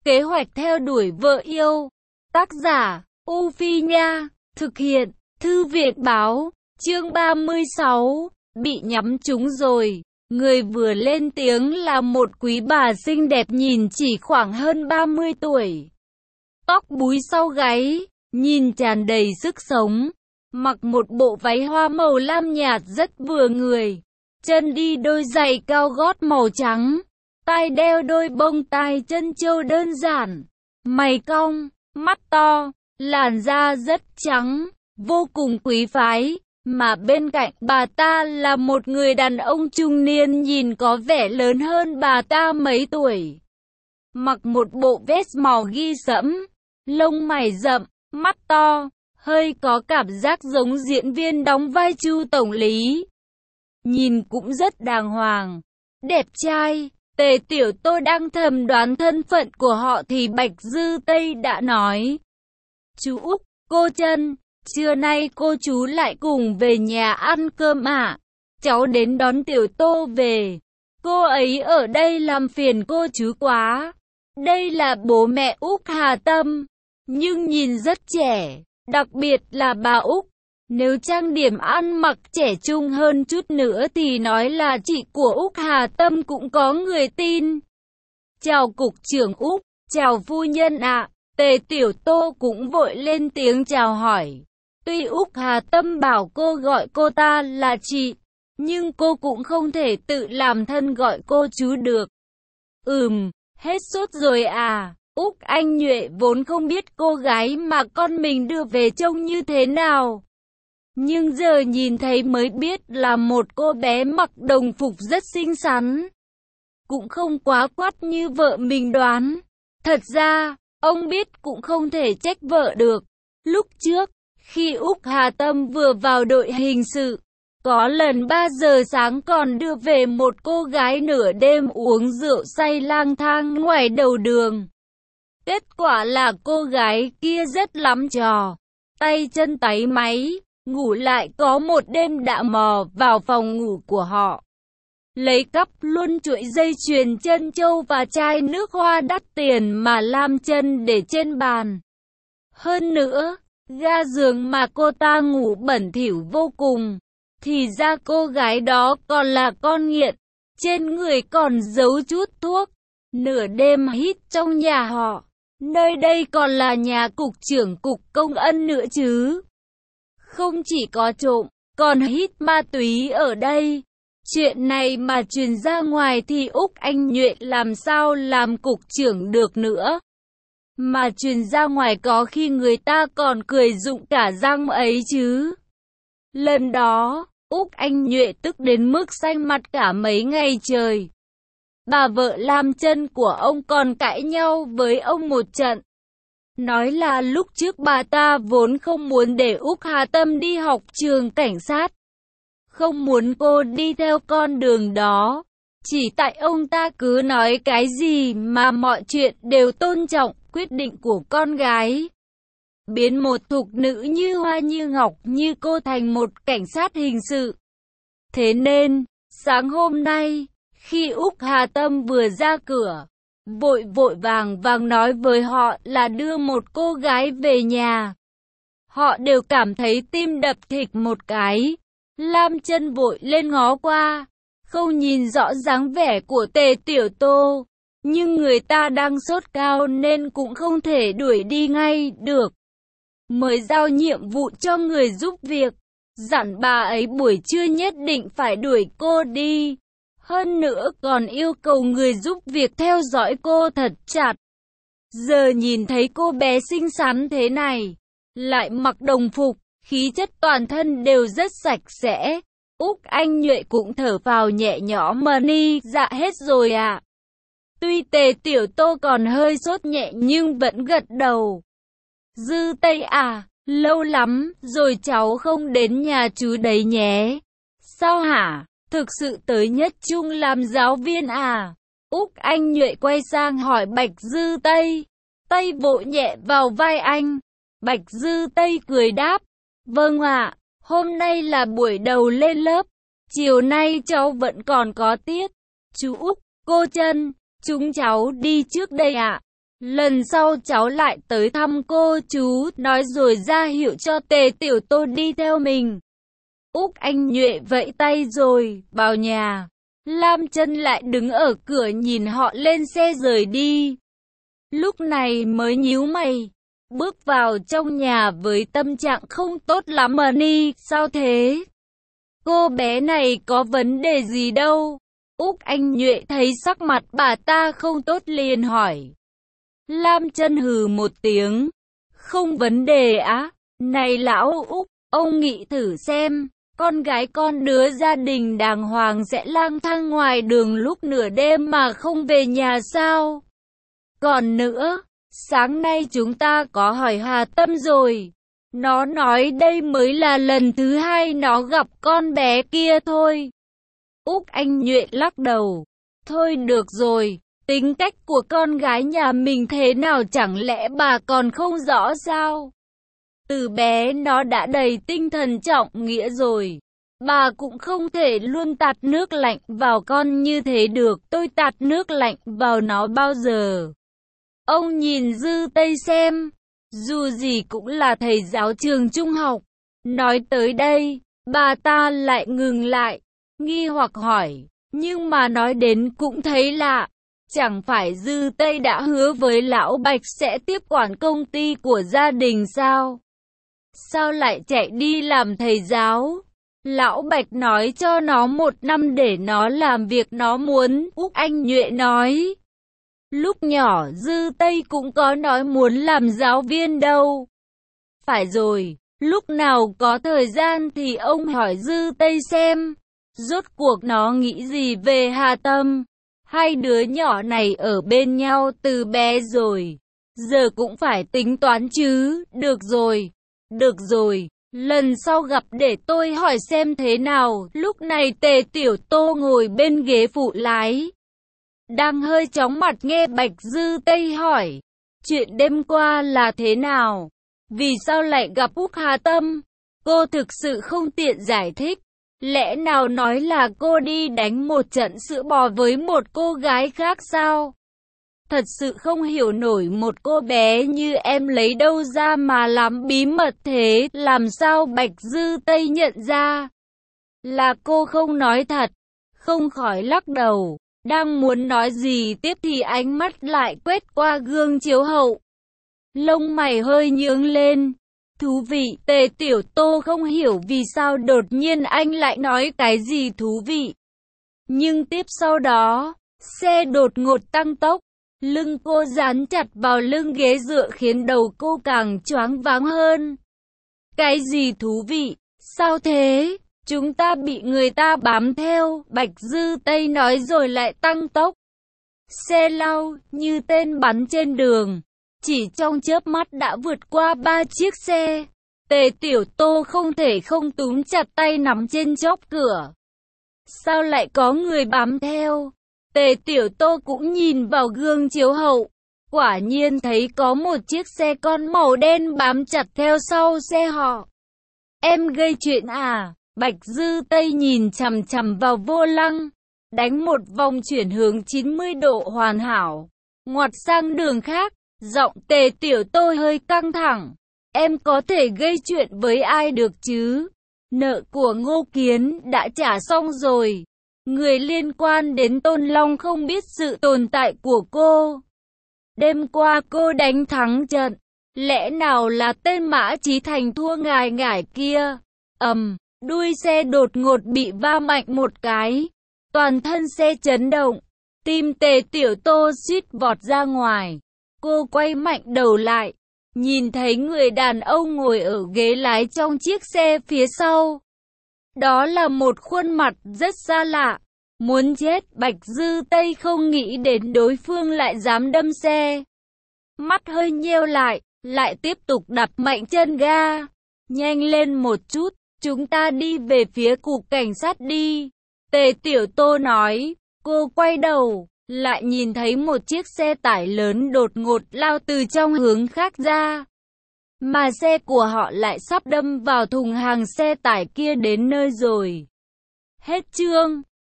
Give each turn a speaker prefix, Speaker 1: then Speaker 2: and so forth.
Speaker 1: Kế hoạch theo đuổi vợ yêu. Tác giả, U Phi Nha. Thực hiện, Thư viện Báo. Chương 36. Bị nhắm trúng rồi. Người vừa lên tiếng là một quý bà xinh đẹp nhìn chỉ khoảng hơn 30 tuổi. Tóc búi sau gáy, nhìn tràn đầy sức sống. Mặc một bộ váy hoa màu lam nhạt rất vừa người. Chân đi đôi giày cao gót màu trắng. Tai đeo đôi bông tai chân châu đơn giản. Mày cong, mắt to, làn da rất trắng, vô cùng quý phái. Mà bên cạnh bà ta là một người đàn ông trung niên nhìn có vẻ lớn hơn bà ta mấy tuổi. Mặc một bộ vest màu ghi sẫm, lông mày rậm, mắt to, hơi có cảm giác giống diễn viên đóng vai Chu tổng lý. Nhìn cũng rất đàng hoàng, đẹp trai. Tề Tiểu Tô đang thầm đoán thân phận của họ thì Bạch Dư Tây đã nói. Chú Úc, cô Trân, trưa nay cô chú lại cùng về nhà ăn cơm ạ. Cháu đến đón Tiểu Tô về. Cô ấy ở đây làm phiền cô chú quá. Đây là bố mẹ Úc Hà Tâm, nhưng nhìn rất trẻ, đặc biệt là bà Úc. Nếu trang điểm ăn mặc trẻ trung hơn chút nữa thì nói là chị của Úc Hà Tâm cũng có người tin. Chào cục trưởng Úc, chào phu nhân ạ. Tề Tiểu Tô cũng vội lên tiếng chào hỏi. Tuy Úc Hà Tâm bảo cô gọi cô ta là chị, nhưng cô cũng không thể tự làm thân gọi cô chú được. Hết sốt rồi à? Úc Anh Nhuệ vốn không biết cô gái mà con mình đưa về trông như thế nào. Nhưng giờ nhìn thấy mới biết là một cô bé mặc đồng phục rất xinh xắn. Cũng không quá quắt như vợ mình đoán. Thật ra, ông biết cũng không thể trách vợ được. Lúc trước, khi Úc Hà Tâm vừa vào đội hình sự, có lần 3 giờ sáng còn đưa về một cô gái nửa đêm uống rượu say lang thang ngoài đầu đường. Kết quả là cô gái kia rất lắm trò, tay chân táy máy, ngủ lại có một đêm đã mò vào phòng ngủ của họ. Lấy cắp luôn chuỗi dây chuyền chân châu và chai nước hoa đắt tiền mà Lam Chân để trên bàn. Hơn nữa, ga giường mà cô ta ngủ bẩn thỉu vô cùng. Thì ra cô gái đó còn là con nghiện, trên người còn giấu chút thuốc. Nửa đêm hít trong nhà họ, nơi đây còn là nhà cục trưởng cục công ân nữa chứ. Không chỉ có trộm, còn hít ma túy ở đây. Chuyện này mà truyền ra ngoài thì Úc Anh Nhuệ làm sao làm cục trưởng được nữa. Mà truyền ra ngoài có khi người ta còn cười rụng cả răng ấy chứ. Lần đó, Úc Anh Nhuệ tức đến mức xanh mặt cả mấy ngày trời. Bà vợ Lam Chân của ông còn cãi nhau với ông một trận. Nói là lúc trước bà ta vốn không muốn để Úc Hà Tâm đi học trường cảnh sát. Không muốn cô đi theo con đường đó. Chỉ tại ông ta cứ nói cái gì mà mọi chuyện đều tôn trọng quyết định của con gái. Biến một thục nữ như hoa như ngọc như cô thành một cảnh sát hình sự. Thế nên, sáng hôm nay, khi Úc Hà Tâm vừa ra cửa, vội vàng nói với họ là đưa một cô gái về nhà. Họ đều cảm thấy tim đập thịch một cái. Lam Chân vội lên ngó qua, không nhìn rõ dáng vẻ của Tề Tiểu Tô, nhưng người ta đang sốt cao nên cũng không thể đuổi đi ngay được. Mới giao nhiệm vụ cho người giúp việc, dặn bà ấy buổi trưa nhất định phải đuổi cô đi. Hơn nữa còn yêu cầu người giúp việc theo dõi cô thật chặt. Giờ nhìn thấy cô bé xinh xắn thế này, lại mặc đồng phục, khí chất toàn thân đều rất sạch sẽ. Úc Anh Nhuệ cũng thở phào nhẹ nhõm mà ni dạ hết rồi ạ. Tuy Tề Tiểu Tô còn hơi sốt nhẹ nhưng vẫn gật đầu. Dư Tây à, lâu lắm rồi cháu không đến nhà chú đấy nhé. Sao hả? Thực sự tới Nhất Trung làm giáo viên à? Úc Anh Nhuệ quay sang hỏi Bạch Dư Tây. Tay vỗ nhẹ vào vai anh. Bạch Dư Tây cười đáp. Vâng ạ, hôm nay là buổi đầu lên lớp. Chiều nay cháu vẫn còn có tiết. Chú Úc, cô Trân, chúng cháu đi trước đây ạ. Lần sau cháu lại tới thăm cô chú, nói rồi ra hiệu cho Tề Tiểu Tô đi theo mình. Úc Anh Nhuệ vẫy tay rồi, vào nhà. Lam Chân lại đứng ở cửa nhìn họ lên xe rời đi. Lúc này mới nhíu mày, bước vào trong nhà với tâm trạng không tốt lắm mà Ni, sao thế? Cô bé này có vấn đề gì đâu? Úc Anh Nhuệ thấy sắc mặt bà ta không tốt liền hỏi. Lam Chân hừ một tiếng. Không vấn đề á? Này lão Úc, ông nghĩ thử xem, con gái con đứa gia đình đàng hoàng sẽ lang thang ngoài đường lúc nửa đêm mà không về nhà sao? Còn nữa, sáng nay chúng ta có hỏi Hà Tâm rồi. Nó nói đây mới là lần thứ hai nó gặp con bé kia thôi. Úc Anh Nhuệ lắc đầu. Thôi được rồi, tính cách của con gái nhà mình thế nào chẳng lẽ bà còn không rõ sao? Từ bé nó đã đầy tinh thần trọng nghĩa rồi. Bà cũng không thể luôn tạt nước lạnh vào con như thế được. Tôi tạt nước lạnh vào nó bao giờ? Ông nhìn Dư Tây xem, dù gì cũng là thầy giáo trường trung học. Nói tới đây, bà ta lại ngừng lại, nghi hoặc hỏi, nhưng mà nói đến cũng thấy lạ. Chẳng phải Dư Tây đã hứa với Lão Bạch sẽ tiếp quản công ty của gia đình sao? Sao lại chạy đi làm thầy giáo? Lão Bạch nói cho nó 1 năm để nó làm việc nó muốn, Úc Anh Nhuệ nói. Lúc nhỏ Dư Tây cũng có nói muốn làm giáo viên đâu. Phải rồi, lúc nào có thời gian thì ông hỏi Dư Tây xem, rốt cuộc nó nghĩ gì về Hà Tâm. Hai đứa nhỏ này ở bên nhau từ bé rồi, giờ cũng phải tính toán chứ. Được rồi, lần sau gặp để tôi hỏi xem thế nào. Lúc này Tề Tiểu Tô ngồi bên ghế phụ lái, đang hơi chóng mặt nghe Bạch Dư Tây hỏi, chuyện đêm qua là thế nào? Vì sao lại gặp Úc Hà Tâm? Cô thực sự không tiện giải thích. Lẽ nào nói là cô đi đánh một trận sữa bò với một cô gái khác sao? Thật sự không hiểu nổi, một cô bé như em lấy đâu ra mà làm bí mật thế. Làm sao Bạch Dư Tây nhận ra là cô không nói thật? Không khỏi lắc đầu. Đang muốn nói gì tiếp thì ánh mắt lại quét qua gương chiếu hậu. Lông mày hơi nhướng lên. Thú vị, Tề Tiểu Tô không hiểu vì sao đột nhiên anh lại nói cái gì thú vị. Nhưng tiếp sau đó, xe đột ngột tăng tốc. Lưng cô dán chặt vào lưng ghế dựa khiến đầu cô càng choáng váng hơn. Cái gì thú vị? Sao thế? Chúng ta bị người ta bám theo, Bạch Dư Tây nói rồi lại tăng tốc. Xe lao như tên bắn trên đường, chỉ trong chớp mắt đã vượt qua 3 chiếc xe. Tề Tiểu Tô không thể không túm chặt tay nắm trên chốt cửa. Sao lại có người bám theo? Tề Tiểu Tô cũng nhìn vào gương chiếu hậu. Quả nhiên thấy có một chiếc xe con màu đen bám chặt theo sau xe họ. Em gây chuyện à? Bạch Dư Tây nhìn chằm chằm vào vô lăng, đánh một vòng chuyển hướng 90 độ hoàn hảo, ngoặt sang đường khác. Giọng Tề Tiểu Tô hơi căng thẳng. Em có thể gây chuyện với ai được chứ? Nợ của Ngô Kiến đã trả xong rồi. Người liên quan đến Tôn Long không biết sự tồn tại của cô. Đêm qua cô đánh thắng trận. Lẽ nào là tên Mã Chí Thành thua ngài ngải kia? Đuôi xe đột ngột bị va mạnh một cái. Toàn thân xe chấn động. Tim Tề Tiểu Tô suýt vọt ra ngoài. Cô quay mạnh đầu lại, nhìn thấy người đàn ông ngồi ở ghế lái trong chiếc xe phía sau. Đó là một khuôn mặt rất xa lạ. Muốn chết, Bạch Dư Tây không nghĩ đến đối phương lại dám đâm xe. Mắt hơi nheo lại tiếp tục đạp mạnh chân ga. Nhanh lên một chút, chúng ta đi về phía cục cảnh sát đi. Tề Tiểu Tô nói. Cô quay đầu, lại nhìn thấy một chiếc xe tải lớn đột ngột lao từ trong hướng khác ra. Mà xe của họ lại sắp đâm vào thùng hàng xe tải kia đến nơi rồi. Hết chương.